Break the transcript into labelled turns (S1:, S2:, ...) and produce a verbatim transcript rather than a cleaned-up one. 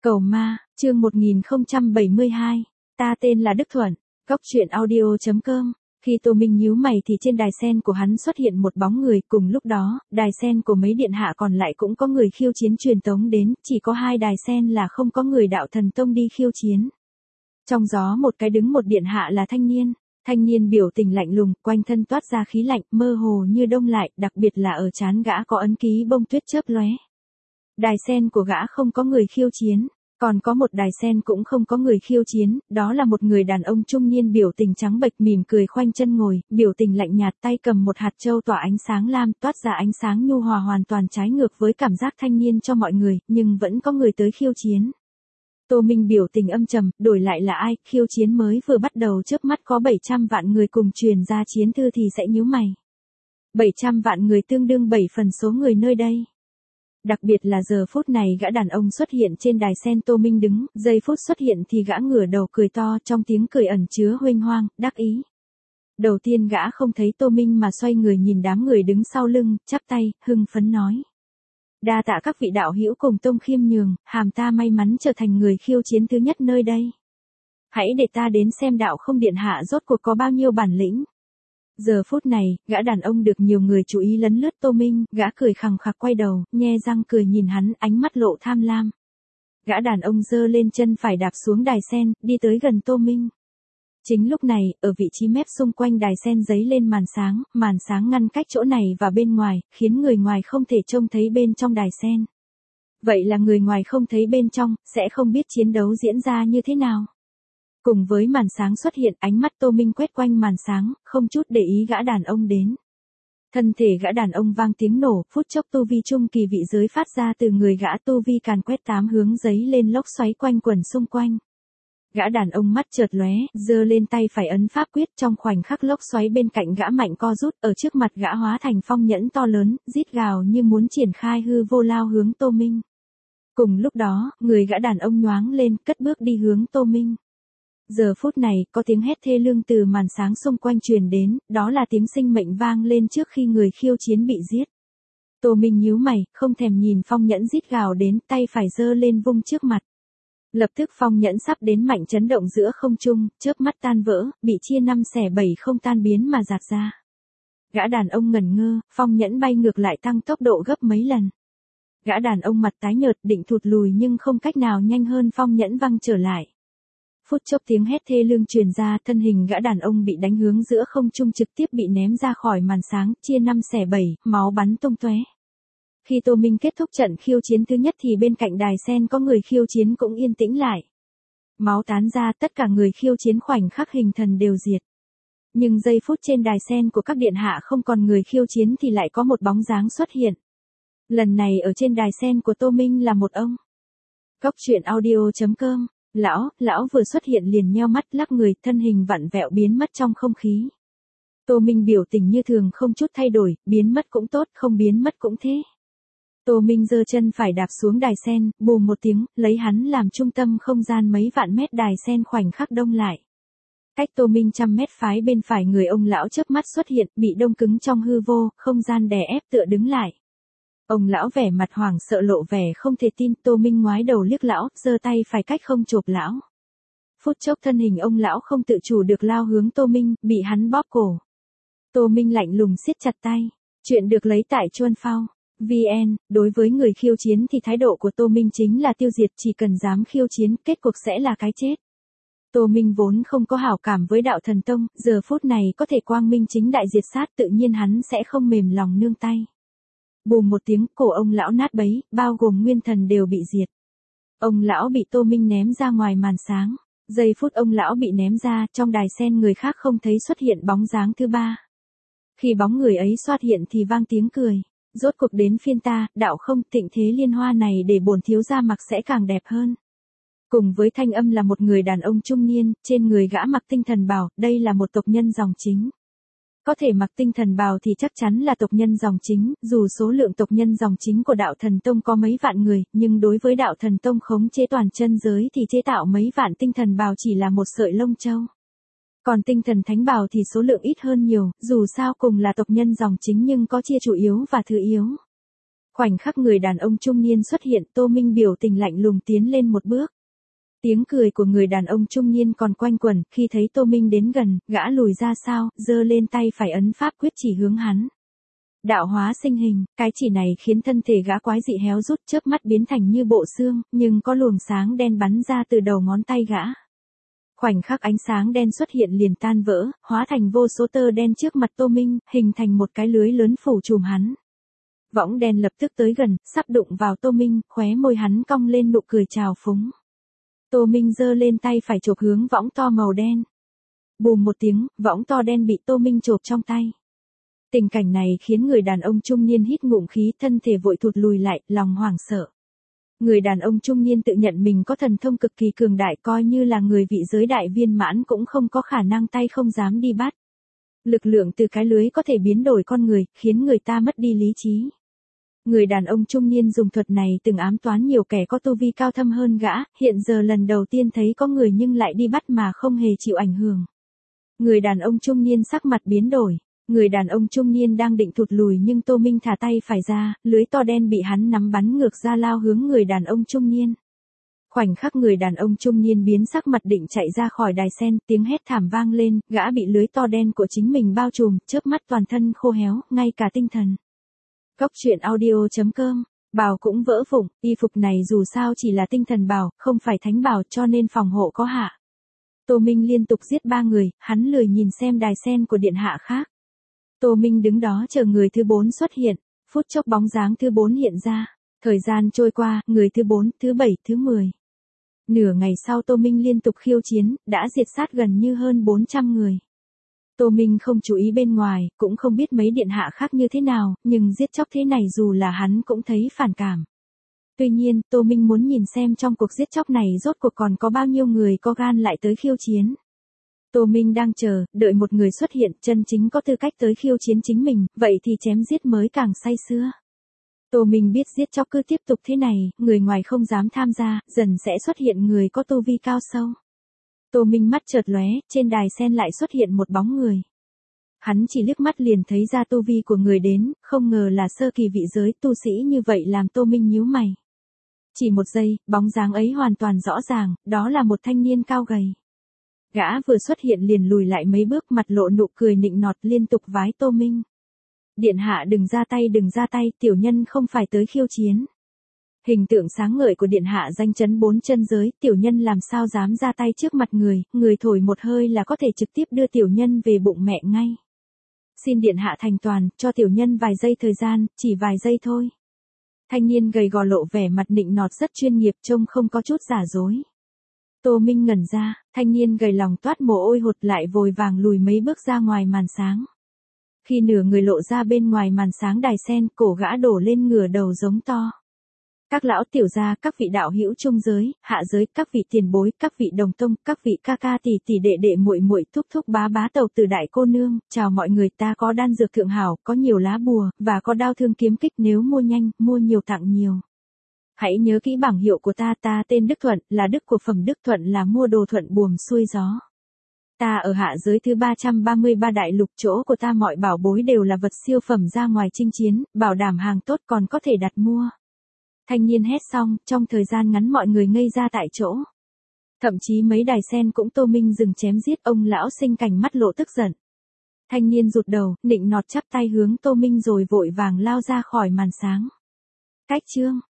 S1: Cầu ma, chương một nghìn không trăm bảy mươi hai. Ta tên là Đức Thuận. Góc truyện audio chấm com. Khi Tô Minh nhíu mày thì trên đài sen của hắn xuất hiện một bóng người, cùng lúc đó, đài sen của mấy điện hạ còn lại cũng có người khiêu chiến truyền tống đến, chỉ có hai đài sen là không có người đạo thần tông đi khiêu chiến. Trong gió một cái đứng một điện hạ là thanh niên. Thanh niên biểu tình lạnh lùng, quanh thân toát ra khí lạnh, mơ hồ như đông lại, đặc biệt là ở trán gã có ấn ký bông tuyết chớp lóe. Đài sen của gã không có người khiêu chiến, còn có một đài sen cũng không có người khiêu chiến, đó là một người đàn ông trung niên biểu tình trắng bệch mỉm cười khoanh chân ngồi, biểu tình lạnh nhạt, tay cầm một hạt châu tỏa ánh sáng lam, toát ra ánh sáng nhu hòa hoàn toàn trái ngược với cảm giác thanh niên cho mọi người, nhưng vẫn có người tới khiêu chiến. Tô Minh biểu tình âm trầm, đổi lại là ai, khiêu chiến mới vừa bắt đầu chớp mắt có bảy trăm vạn người cùng truyền ra chiến thư thì sẽ nhíu mày. bảy trăm vạn người tương đương bảy phần số người nơi đây. Đặc biệt là giờ phút này gã đàn ông xuất hiện trên đài sen Tô Minh đứng, giây phút xuất hiện thì gã ngửa đầu cười to, trong tiếng cười ẩn chứa huênh hoang, đắc ý. Đầu tiên gã không thấy Tô Minh mà xoay người nhìn đám người đứng sau lưng, chắp tay, hưng phấn nói. Đa tạ các vị đạo hữu cùng Tông khiêm nhường, hàm ta may mắn trở thành người khiêu chiến thứ nhất nơi đây. Hãy để ta đến xem đạo không điện hạ rốt cuộc có bao nhiêu bản lĩnh. Giờ phút này, gã đàn ông được nhiều người chú ý lấn lướt Tô Minh, gã cười khằng khặc quay đầu, nhe răng cười nhìn hắn, ánh mắt lộ tham lam. Gã đàn ông giơ lên chân phải đạp xuống đài sen, đi tới gần Tô Minh. Chính lúc này, ở vị trí mép xung quanh đài sen giấy lên màn sáng, màn sáng ngăn cách chỗ này và bên ngoài, khiến người ngoài không thể trông thấy bên trong đài sen. Vậy là người ngoài không thấy bên trong, sẽ không biết chiến đấu diễn ra như thế nào. Cùng với màn sáng xuất hiện, ánh mắt Tô Minh quét quanh màn sáng, không chút để ý gã đàn ông đến. Thân thể gã đàn ông vang tiếng nổ, phút chốc tu vi trung kỳ vị giới phát ra từ người gã, tu vi càn quét tám hướng giấy lên lốc xoáy quanh quẩn xung quanh. Gã đàn ông mắt chợt lóe, giơ lên tay phải ấn pháp quyết, trong khoảnh khắc lốc xoáy bên cạnh gã mạnh co rút, ở trước mặt gã hóa thành phong nhẫn to lớn, rít gào như muốn triển khai hư vô lao hướng Tô Minh. Cùng lúc đó, người gã đàn ông nhoáng lên, cất bước đi hướng Tô Minh. Giờ phút này, có tiếng hét thê lương từ màn sáng xung quanh truyền đến, đó là tiếng sinh mệnh vang lên trước khi người khiêu chiến bị giết. Tô Minh nhíu mày, không thèm nhìn phong nhẫn rít gào đến, tay phải giơ lên vung trước mặt. Lập tức phong nhẫn sắp đến mạnh chấn động giữa không trung, chớp mắt tan vỡ, bị chia năm xẻ bảy không tan biến mà rạc ra. Gã đàn ông ngẩn ngơ, phong nhẫn bay ngược lại tăng tốc độ gấp mấy lần. Gã đàn ông mặt tái nhợt định thụt lùi nhưng không cách nào nhanh hơn phong nhẫn văng trở lại. Phút chốc tiếng hét thê lương truyền ra, thân hình gã đàn ông bị đánh hướng giữa không trung trực tiếp bị ném ra khỏi màn sáng, chia năm xẻ bảy, máu bắn tung tóe. Khi Tô Minh kết thúc trận khiêu chiến thứ nhất thì bên cạnh đài sen có người khiêu chiến cũng yên tĩnh lại. Máu tán ra, tất cả người khiêu chiến khoảnh khắc hình thần đều diệt. Nhưng giây phút trên đài sen của các điện hạ không còn người khiêu chiến thì lại có một bóng dáng xuất hiện. Lần này ở trên đài sen của Tô Minh là một ông. Góc truyện audio chấm com. Lão, lão vừa xuất hiện liền nheo mắt lắc người, thân hình vặn vẹo biến mất trong không khí. Tô Minh biểu tình như thường không chút thay đổi, biến mất cũng tốt, không biến mất cũng thế. Tô Minh giơ chân phải đạp xuống đài sen, bùm một tiếng, lấy hắn làm trung tâm không gian mấy vạn mét đài sen khoảnh khắc đông lại. Cách Tô Minh trăm mét phái bên phải người ông lão chớp mắt xuất hiện, bị đông cứng trong hư vô, không gian đè ép tựa đứng lại. Ông lão vẻ mặt hoảng sợ lộ vẻ không thể tin, Tô Minh ngoái đầu liếc lão, giơ tay phải cách không chộp lão. Phút chốc thân hình ông lão không tự chủ được lao hướng Tô Minh, bị hắn bóp cổ. Tô Minh lạnh lùng siết chặt tay. Chuyện được lấy tại Chuan Phao. vê en, đối với người khiêu chiến thì thái độ của Tô Minh chính là tiêu diệt, chỉ cần dám khiêu chiến, kết cục sẽ là cái chết. Tô Minh vốn không có hảo cảm với đạo thần tông, giờ phút này có thể quang minh chính đại diệt sát, tự nhiên hắn sẽ không mềm lòng nương tay. Bùm một tiếng, cổ ông lão nát bấy, bao gồm nguyên thần đều bị diệt. Ông lão bị Tô Minh ném ra ngoài màn sáng. Giây phút ông lão bị ném ra, trong đài sen người khác không thấy xuất hiện bóng dáng thứ ba. Khi bóng người ấy xuất hiện thì vang tiếng cười. Rốt cuộc đến phiên ta, đạo không, tịnh thế liên hoa này để bổn thiếu gia mặc sẽ càng đẹp hơn. Cùng với thanh âm là một người đàn ông trung niên, trên người gã mặc tinh thần bào, đây là một tộc nhân dòng chính. Có thể mặc tinh thần bào thì chắc chắn là tộc nhân dòng chính, dù số lượng tộc nhân dòng chính của đạo thần tông có mấy vạn người, nhưng đối với đạo thần tông khống chế toàn chân giới thì chế tạo mấy vạn tinh thần bào chỉ là một sợi lông châu. Còn tinh thần thánh bào thì số lượng ít hơn nhiều, dù sao cùng là tộc nhân dòng chính nhưng có chia chủ yếu và thứ yếu. Khoảnh khắc người đàn ông trung niên xuất hiện, Tô Minh biểu tình lạnh lùng tiến lên một bước. Tiếng cười của người đàn ông trung niên còn quanh quẩn, khi thấy Tô Minh đến gần, gã lùi ra sau, giơ lên tay phải ấn pháp quyết chỉ hướng hắn. Đạo hóa sinh hình, cái chỉ này khiến thân thể gã quái dị héo rút, chớp mắt biến thành như bộ xương, nhưng có luồng sáng đen bắn ra từ đầu ngón tay gã. Khoảnh khắc ánh sáng đen xuất hiện liền tan vỡ, hóa thành vô số tơ đen trước mặt Tô Minh, hình thành một cái lưới lớn phủ trùm hắn. Võng đen lập tức tới gần, sắp đụng vào Tô Minh, khóe môi hắn cong lên nụ cười trào phúng. Tô Minh giơ lên tay phải chộp hướng võng to màu đen. Bùm một tiếng, võng to đen bị Tô Minh chộp trong tay. Tình cảnh này khiến người đàn ông trung niên hít ngụm khí, thân thể vội thụt lùi lại, lòng hoảng sợ. Người đàn ông trung niên tự nhận mình có thần thông cực kỳ cường đại, coi như là người vị giới đại viên mãn cũng không có khả năng tay không dám đi bắt. Lực lượng từ cái lưới có thể biến đổi con người, khiến người ta mất đi lý trí. Người đàn ông trung niên dùng thuật này từng ám toán nhiều kẻ có tu vi cao thâm hơn gã, hiện giờ lần đầu tiên thấy có người nhưng lại đi bắt mà không hề chịu ảnh hưởng. Người đàn ông trung niên sắc mặt biến đổi. Người đàn ông trung niên đang định thụt lùi nhưng Tô Minh thả tay phải ra, lưới to đen bị hắn nắm bắn ngược ra lao hướng người đàn ông trung niên. Khoảnh khắc người đàn ông trung niên biến sắc mặt định chạy ra khỏi đài sen, tiếng hét thảm vang lên, gã bị lưới to đen của chính mình bao trùm, chớp mắt toàn thân khô héo, ngay cả tinh thần. Góc truyện audio chấm com, bào cũng vỡ vụn, y phục này dù sao chỉ là tinh thần bào, không phải thánh bào cho nên phòng hộ có hạ. Tô Minh liên tục giết ba người, hắn lười nhìn xem đài sen của điện hạ khác. Tô Minh đứng đó chờ người thứ bốn xuất hiện, phút chốc bóng dáng thứ bốn hiện ra. Thời gian trôi qua, người thứ bốn, thứ bảy, thứ mười. Nửa ngày sau Tô Minh liên tục khiêu chiến, đã diệt sát gần như hơn bốn trăm người. Tô Minh không chú ý bên ngoài, cũng không biết mấy điện hạ khác như thế nào, nhưng giết chóc thế này dù là hắn cũng thấy phản cảm. Tuy nhiên, Tô Minh muốn nhìn xem trong cuộc giết chóc này rốt cuộc còn có bao nhiêu người có gan lại tới khiêu chiến. Tô Minh đang chờ, đợi một người xuất hiện, chân chính có tư cách tới khiêu chiến chính mình, vậy thì chém giết mới càng say sưa. Tô Minh biết giết chóc cứ tiếp tục thế này, người ngoài không dám tham gia, dần sẽ xuất hiện người có tu vi cao sâu. Tô Minh mắt chợt lóe, trên đài sen lại xuất hiện một bóng người. Hắn chỉ liếc mắt liền thấy ra tu vi của người đến, không ngờ là sơ kỳ vị giới tu sĩ như vậy làm Tô Minh nhíu mày. Chỉ một giây, bóng dáng ấy hoàn toàn rõ ràng, đó là một thanh niên cao gầy. Gã vừa xuất hiện liền lùi lại mấy bước, mặt lộ nụ cười nịnh nọt, liên tục vái Tô Minh. Điện hạ đừng ra tay, đừng ra tay, tiểu nhân không phải tới khiêu chiến. Hình tượng sáng ngời của điện hạ danh chấn bốn chân giới, tiểu nhân làm sao dám ra tay trước mặt người, người thổi một hơi là có thể trực tiếp đưa tiểu nhân về bụng mẹ ngay. Xin điện hạ thành toàn, cho tiểu nhân vài giây thời gian, chỉ vài giây thôi. Thanh niên gầy gò lộ vẻ mặt nịnh nọt rất chuyên nghiệp, trông không có chút giả dối. Tô Minh ngẩn ra, thanh niên gầy lòng toát mồ hôi hột lại vội vàng lùi mấy bước ra ngoài màn sáng. Khi nửa người lộ ra bên ngoài màn sáng đài sen, cổ gã đổ lên ngửa đầu giống to. Các lão tiểu gia, các vị đạo hữu trung giới, hạ giới, các vị tiền bối, các vị đồng tông, các vị ca ca tỷ tỷ đệ đệ muội muội, thúc thúc bá bá tàu tử đại cô nương, chào mọi người, ta có đan dược thượng hảo, có nhiều lá bùa, và có đao thương kiếm kích, nếu mua nhanh, mua nhiều tặng nhiều. Hãy nhớ kỹ bảng hiệu của ta, ta tên Đức Thuận, là đức của phẩm Đức Thuận, là mua đồ thuận buồm xuôi gió. Ta ở hạ giới thứ ba trăm ba mươi ba đại lục, chỗ của ta mọi bảo bối đều là vật siêu phẩm ra ngoài chinh chiến, bảo đảm hàng tốt còn có thể đặt mua. Thanh niên hét xong, trong thời gian ngắn mọi người ngây ra tại chỗ. Thậm chí mấy đài sen cũng Tô Minh dừng chém giết, ông lão sinh cảnh mắt lộ tức giận. Thanh niên rụt đầu, nịnh nọt chắp tay hướng Tô Minh rồi vội vàng lao ra khỏi màn sáng. Cách chương